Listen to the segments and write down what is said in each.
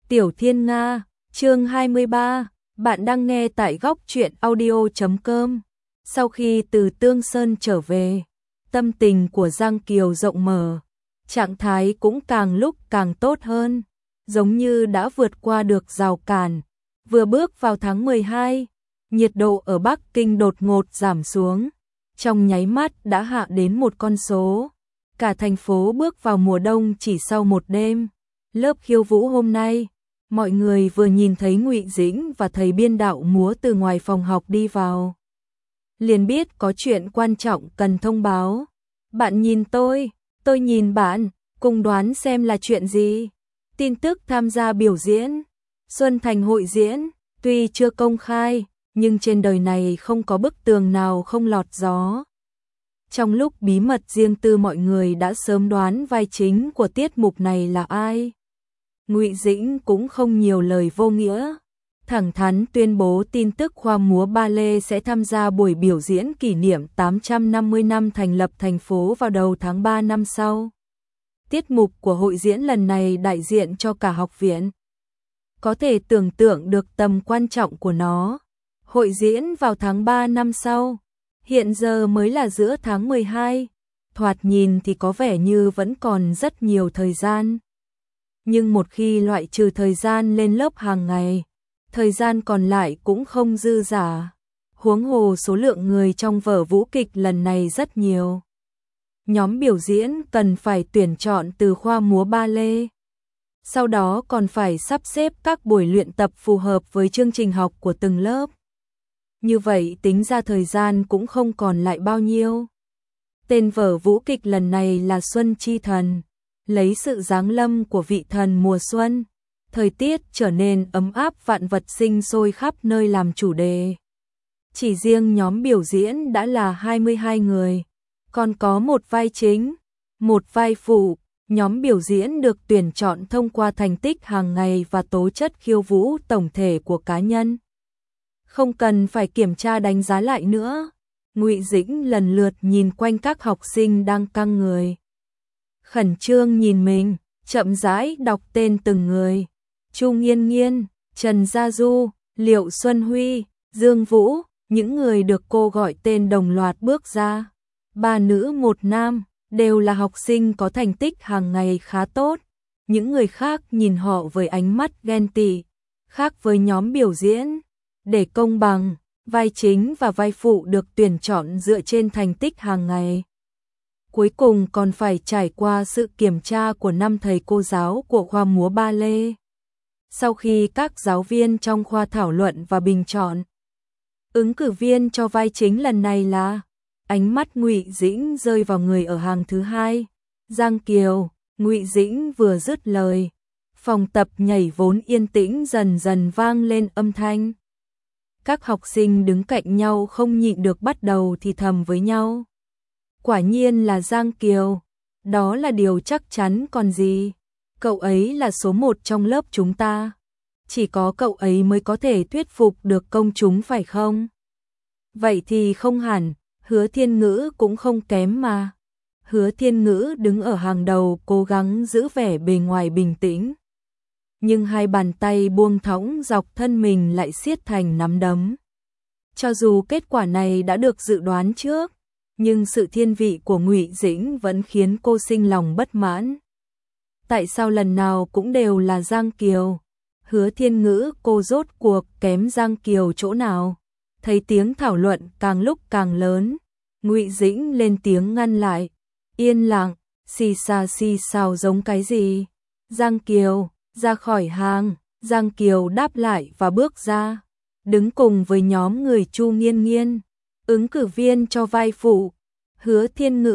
Tiểu Thiên Nga, chương 23, bạn đang nghe tại góc truyện audio.com. Sau khi từ Tương Sơn trở về, tâm tình của Giang Kiều rộng mở, trạng thái cũng càng lúc càng tốt hơn, giống như đã vượt qua được rào cản. Vừa bước vào tháng 12, nhiệt độ ở Bắc Kinh đột ngột giảm xuống, trong nháy mắt đã hạ đến một con số. Cả thành phố bước vào mùa đông chỉ sau một đêm. Lớp khiêu vũ hôm nay, mọi người vừa nhìn thấy Ngụy Dĩnh và thầy biên đạo múa từ ngoài phòng học đi vào, liền biết có chuyện quan trọng cần thông báo. Bạn nhìn tôi nhìn bạn, cùng đoán xem là chuyện gì. Tin tức tham gia biểu diễn Xuân Thành hội diễn, tuy chưa công khai, nhưng trên đời này không có bức tường nào không lọt gió. Trong lúc bí mật riêng tư, mọi người đã sớm đoán vai chính của tiết mục này là ai. Ngụy Dĩnh cũng không nhiều lời vô nghĩa, thẳng thắn tuyên bố tin tức khoa múa ba lê sẽ tham gia buổi biểu diễn kỷ niệm 850 năm thành lập thành phố vào đầu tháng 3 năm sau. Tiết mục của hội diễn lần này đại diện cho cả học viện. Có thể tưởng tượng được tầm quan trọng của nó. Hội diễn vào tháng 3 năm sau, hiện giờ mới là giữa tháng 12, thoạt nhìn thì có vẻ như vẫn còn rất nhiều thời gian. Nhưng một khi loại trừ thời gian lên lớp hàng ngày, thời gian còn lại cũng không dư dả. Huống hồ số lượng người trong vở vũ kịch lần này rất nhiều. Nhóm biểu diễn cần phải tuyển chọn từ khoa múa ba lê. Sau đó còn phải sắp xếp các buổi luyện tập phù hợp với chương trình học của từng lớp. Như vậy tính ra thời gian cũng không còn lại bao nhiêu. Tên vở vũ kịch lần này là Xuân Chi Thần, lấy sự giáng lâm của vị thần mùa xuân, thời tiết trở nên ấm áp, vạn vật sinh sôi khắp nơi làm chủ đề. Chỉ riêng nhóm biểu diễn đã là 22 người, còn có một vai chính, một vai phụ. Nhóm biểu diễn được tuyển chọn thông qua thành tích hàng ngày và tố chất khiêu vũ tổng thể của cá nhân. Không cần phải kiểm tra đánh giá lại nữa. Ngụy Dĩnh lần lượt nhìn quanh các học sinh đang căng người, khẩn trương nhìn mình, chậm rãi đọc tên từng người. Chu Nghiên Nghiên, Trần Gia Du, Liệu Xuân Huy, Dương Vũ, những người được cô gọi tên đồng loạt bước ra. 3 nữ 1 nam, đều là học sinh có thành tích hàng ngày khá tốt. Những người khác nhìn họ với ánh mắt ghen tị. Khác với nhóm biểu diễn, để công bằng, vai chính và vai phụ được tuyển chọn dựa trên thành tích hàng ngày. Cuối cùng còn phải trải qua sự kiểm tra của 5 thầy cô giáo của khoa múa ba lê. Sau khi các giáo viên trong khoa thảo luận và bình chọn, ứng cử viên cho vai chính lần này là... Ánh mắt Ngụy Dĩnh rơi vào người ở hàng thứ 2, Giang Kiều. Ngụy Dĩnh vừa dứt lời, phòng tập nhảy vốn yên tĩnh dần dần vang lên âm thanh. Các học sinh đứng cạnh nhau không nhịn được bắt đầu thì thầm với nhau. Quả nhiên là Giang Kiều, đó là điều chắc chắn còn gì. Cậu ấy là số 1 trong lớp chúng ta. Chỉ có cậu ấy mới có thể thuyết phục được công chúng phải không? Vậy thì không hẳn. Hứa Thiên Ngữ cũng không kém mà. Hứa Thiên Ngữ đứng ở hàng đầu cố gắng giữ vẻ bề ngoài bình tĩnh. Nhưng hai bàn tay buông thõng dọc thân mình lại siết thành nắm đấm. Cho dù kết quả này đã được dự đoán trước, nhưng sự thiên vị của Ngụy Dĩnh vẫn khiến cô sinh lòng bất mãn. Tại sao lần nào cũng đều là Giang Kiều? Hứa Thiên Ngữ cô rốt cuộc kém Giang Kiều chỗ nào? Thấy tiếng thảo luận càng lúc càng lớn, Ngụy Dĩnh lên tiếng ngăn lại. Yên lặng, xì xào giống cái gì? Giang Kiều, ra khỏi hàng. Giang Kiều đáp lại và bước ra, đứng cùng với nhóm người Chu Nghiên Nghiên, ứng cử viên cho vai phụ. Hứa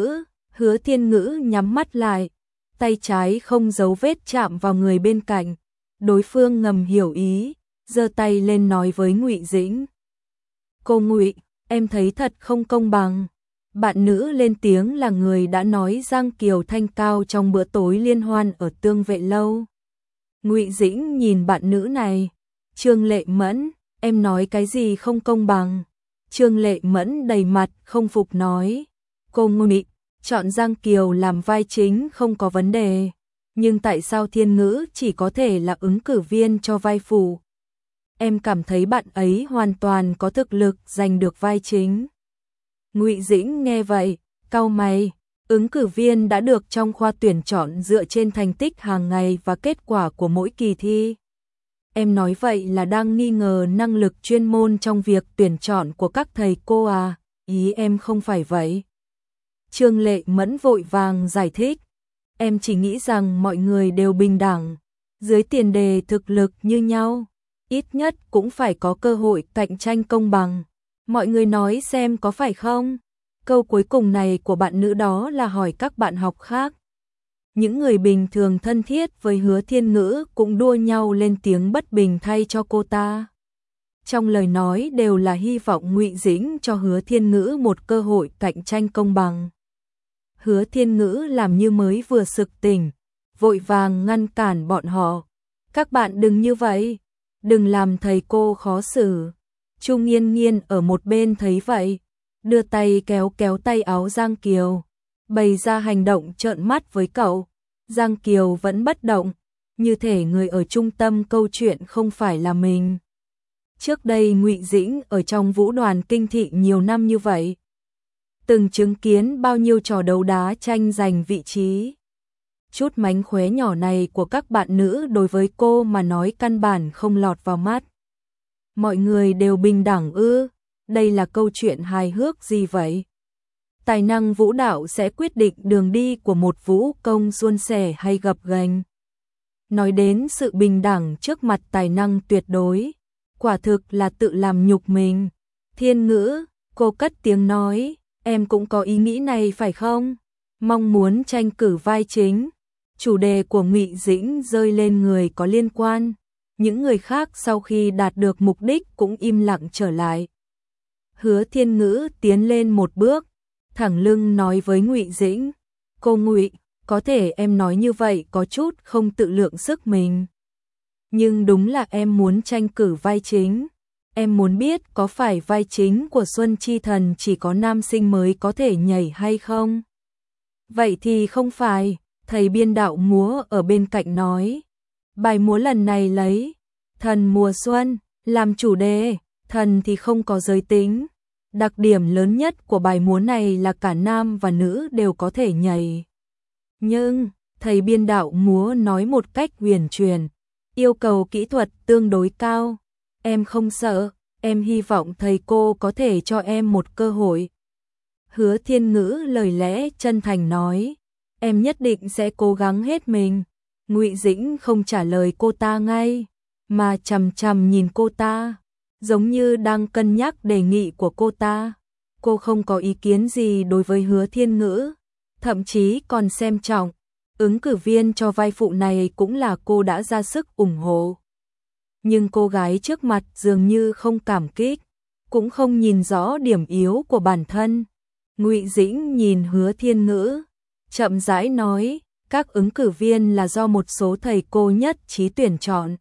Thiên Ngữ nhắm mắt lại, tay trái không dấu vết chạm vào người bên cạnh. Đối phương ngầm hiểu ý, giơ tay lên nói với Ngụy Dĩnh. Cô Ngụy, em thấy thật không công bằng. Bạn nữ lên tiếng là người đã nói Giang Kiều thanh cao trong bữa tối liên hoan ở Tương Vệ Lâu. Ngụy Dĩnh nhìn bạn nữ này. Trương Lệ Mẫn, em nói cái gì không công bằng? Trương Lệ Mẫn đầy mặt không phục nói. Cô Ngụy, chọn Giang Kiều làm vai chính không có vấn đề. Nhưng tại sao Thiên Ngữ chỉ có thể là ứng cử viên cho vai phụ? Em cảm thấy bạn ấy hoàn toàn có thực lực giành được vai chính. Ngụy Dĩnh nghe vậy, cau mày, ứng cử viên đã được trong khoa tuyển chọn dựa trên thành tích hàng ngày và kết quả của mỗi kỳ thi. Em nói vậy là đang nghi ngờ năng lực chuyên môn trong việc tuyển chọn của các thầy cô à? Ý em không phải vậy. Trương Lệ Mẫn vội vàng giải thích. Em chỉ nghĩ rằng mọi người đều bình đẳng, dưới tiền đề thực lực như nhau, ít nhất cũng phải có cơ hội cạnh tranh công bằng. Mọi người nói xem có phải không? Câu cuối cùng này của bạn nữ đó là hỏi các bạn học khác. Những người bình thường thân thiết với Hứa Thiên Ngữ cũng đua nhau lên tiếng bất bình thay cho cô ta. Trong lời nói đều là hy vọng Ngụy Dĩnh cho Hứa Thiên Ngữ một cơ hội cạnh tranh công bằng. Hứa Thiên Ngữ làm như mới vừa sực tỉnh, vội vàng ngăn cản bọn họ. Các bạn đừng như vậy, đừng làm thầy cô khó xử. Chu Nghiên Nghiên ở một bên thấy vậy, đưa tay kéo kéo tay áo Giang Kiều, bày ra hành động trợn mắt với cậu. Giang Kiều vẫn bất động, như thể người ở trung tâm câu chuyện không phải là mình. Trước đây Ngụy Dĩnh ở trong vũ đoàn Kinh Thị nhiều năm như vậy, từng chứng kiến bao nhiêu trò đấu đá tranh giành vị trí. Chút mánh khóe nhỏ này của các bạn nữ đối với cô mà nói căn bản không lọt vào mắt. Mọi người đều bình đẳng ư? Đây là câu chuyện hài hước gì vậy? Tài năng vũ đạo sẽ quyết định đường đi của một vũ công suôn sẻ hay gập ghềnh. Nói đến sự bình đẳng trước mặt tài năng tuyệt đối, quả thực là tự làm nhục mình. Thiên Ngữ, cô cất tiếng nói, em cũng có ý nghĩ này phải không? Mong muốn tranh cử vai chính. Chủ đề của Ngụy Dĩnh rơi lên người có liên quan. Những người khác sau khi đạt được mục đích cũng im lặng trở lại. Hứa Thiên Ngữ tiến lên một bước, thẳng lưng nói với Ngụy Dĩnh, cô Ngụy, có thể em nói như vậy có chút không tự lượng sức mình. Nhưng đúng là em muốn tranh cử vai chính. Em muốn biết có phải vai chính của Xuân Chi Thần chỉ có nam sinh mới có thể nhảy hay không? Vậy thì không phải, thầy biên đạo múa ở bên cạnh nói. Bài múa lần này lấy thần mùa xuân làm chủ đề, thần thì không có giới tính. Đặc điểm lớn nhất của bài múa này là cả nam và nữ đều có thể nhảy. Nhưng, thầy biên đạo múa nói một cách huyền truyền, yêu cầu kỹ thuật tương đối cao. Em không sợ, em hy vọng thầy cô có thể cho em một cơ hội. Hứa Thiên Ngữ lời lẽ chân thành nói, em nhất định sẽ cố gắng hết mình. Ngụy Dĩnh không trả lời cô ta ngay, mà chằm chằm nhìn cô ta, giống như đang cân nhắc đề nghị của cô ta. Cô không có ý kiến gì đối với Hứa Thiên Ngữ, thậm chí còn xem trọng. Ứng cử viên cho vai phụ này cũng là cô đã ra sức ủng hộ. Nhưng cô gái trước mặt dường như không cảm kích, cũng không nhìn rõ điểm yếu của bản thân. Ngụy Dĩnh nhìn Hứa Thiên Ngữ, chậm rãi nói, các ứng cử viên là do một số thầy cô nhất trí tuyển chọn.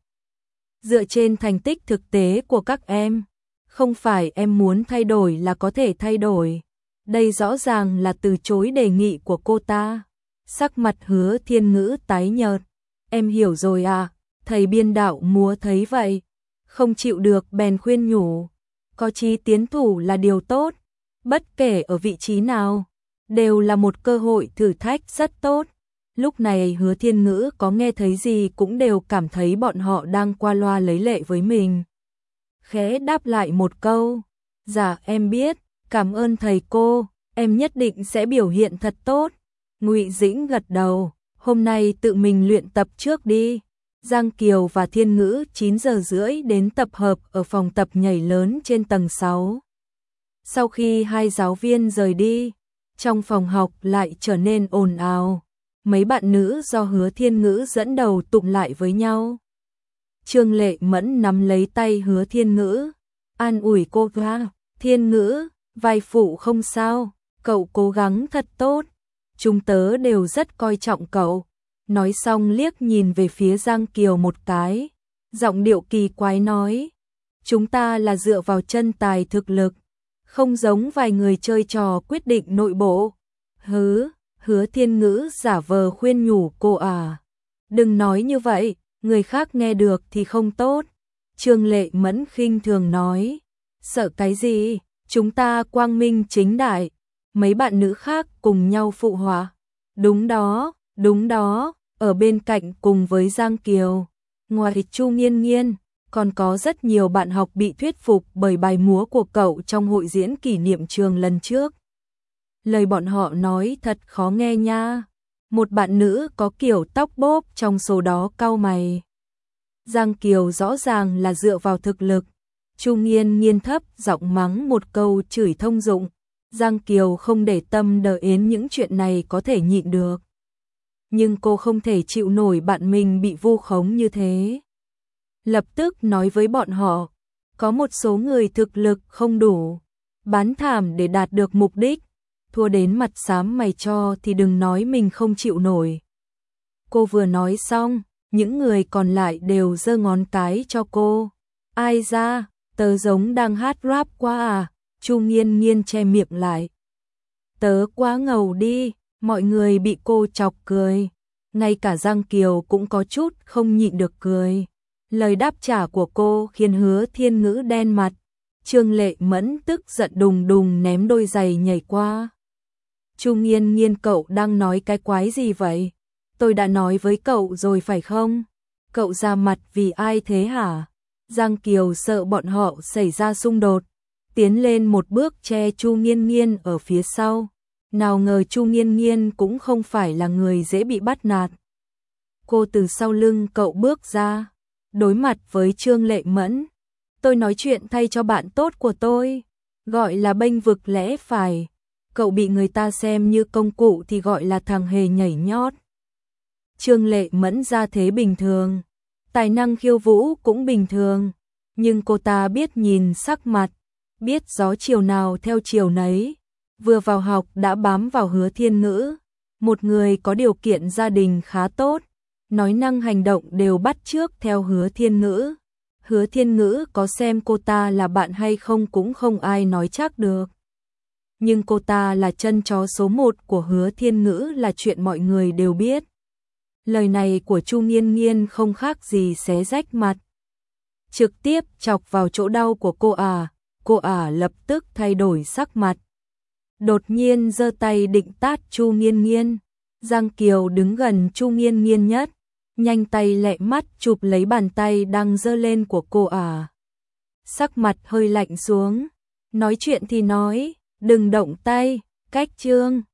Dựa trên thành tích thực tế của các em, không phải em muốn thay đổi là có thể thay đổi. Đây rõ ràng là từ chối đề nghị của cô ta. Sắc mặt Hứa Thiên Ngữ tái nhợt. Em hiểu rồi à? Thầy biên đạo múa thấy vậy, không chịu được bèn khuyên nhủ. Có chí tiến thủ là điều tốt, bất kể ở vị trí nào, đều là một cơ hội thử thách rất tốt. Lúc này Hứa Thiên Ngữ có nghe thấy gì cũng đều cảm thấy bọn họ đang qua loa lấy lệ với mình. Khẽ đáp lại một câu, dạ em biết, cảm ơn thầy cô, em nhất định sẽ biểu hiện thật tốt. Ngụy Dĩnh gật đầu, hôm nay tự mình luyện tập trước đi. Giang Kiều và Thiên Ngữ 9 giờ rưỡi đến tập hợp ở phòng tập nhảy lớn trên tầng 6. Sau khi hai giáo viên rời đi, trong phòng học lại trở nên ồn ào. Mấy bạn nữ do Hứa Thiên Ngữ dẫn đầu tụng lại với nhau. Trương Lệ Mẫn nắm lấy tay Hứa Thiên Ngữ, an ủi cô ra, Thiên Ngữ, vai phụ không sao, cậu cố gắng thật tốt, chúng tớ đều rất coi trọng cậu. Nói xong liếc nhìn về phía Giang Kiều một cái, giọng điệu kỳ quái nói, chúng ta là dựa vào chân tài thực lực, không giống vài người chơi trò quyết định nội bộ. Hứa Thiên Ngữ giả vờ khuyên nhủ cô à. Đừng nói như vậy, người khác nghe được thì không tốt. Trương Lệ Mẫn khinh thường nói. Sợ cái gì, chúng ta quang minh chính đại. Mấy bạn nữ khác cùng nhau phụ họa. Đúng đó, ở bên cạnh cùng với Giang Kiều. Ngoài Chu Nghiên Nghiên, còn có rất nhiều bạn học bị thuyết phục bởi bài múa của cậu trong hội diễn kỷ niệm trường lần trước. Lời bọn họ nói thật khó nghe nha. Một bạn nữ có kiểu tóc bốp trong số đó cau mày. Giang Kiều rõ ràng là dựa vào thực lực. Chu Nghiên Nghiên thấp giọng mắng một câu chửi thông dụng. Giang Kiều không để tâm đờ yến những chuyện này có thể nhịn được. Nhưng cô không thể chịu nổi bạn mình bị vu khống như thế. Lập tức nói với bọn họ, có một số người thực lực không đủ, bán thảm để đạt được mục đích, thua đến mặt xám mày cho thì đừng nói mình không chịu nổi. Cô vừa nói xong, những người còn lại đều giơ ngón cái cho cô. Ai ra, tớ giống đang hát rap quá à? Chu Nghiên Nghiên che miệng lại. Tớ quá ngầu đi, mọi người bị cô chọc cười. Ngay cả Giang Kiều cũng có chút không nhịn được cười. Lời đáp trả của cô khiến Hứa Thiên Ngữ đen mặt. Trương Lệ Mẫn tức giận đùng đùng ném đôi giày nhảy qua. Chu Nghiên Nghiên, cậu đang nói cái quái gì vậy? Tôi đã nói với cậu rồi phải không? Cậu ra mặt vì ai thế hả? Giang Kiều sợ bọn họ xảy ra xung đột, tiến lên một bước che Chu Nghiên Nghiên ở phía sau. Nào ngờ Chu Nghiên Nghiên cũng không phải là người dễ bị bắt nạt. Cô từ sau lưng cậu bước ra, đối mặt với Trương Lệ Mẫn. Tôi nói chuyện thay cho bạn tốt của tôi, gọi là bênh vực lẽ phải. Cậu bị người ta xem như công cụ thì gọi là thằng hề nhảy nhót. Trương Lệ Mẫn ra thế bình thường, tài năng khiêu vũ cũng bình thường, nhưng cô ta biết nhìn sắc mặt, biết gió chiều nào theo chiều nấy. Vừa vào học đã bám vào Hứa Thiên Ngữ, một người có điều kiện gia đình khá tốt, nói năng hành động đều bắt chước theo Hứa Thiên Ngữ. Hứa Thiên Ngữ có xem cô ta là bạn hay không cũng không ai nói chắc được. Nhưng cô ta là chân chó số 1 của Hứa Thiên Ngữ là chuyện mọi người đều biết. Lời này của Chu Nghiên Nghiên không khác gì xé rách mặt, trực tiếp chọc vào chỗ đau của cô ả lập tức thay đổi sắc mặt. Đột nhiên giơ tay định tát Chu Nghiên Nghiên. Giang Kiều đứng gần Chu Nghiên Nghiên nhất, nhanh tay lẹ mắt chụp lấy bàn tay đang giơ lên của cô ả. Sắc mặt hơi lạnh xuống, nói chuyện thì nói, đừng động tay, cách Trương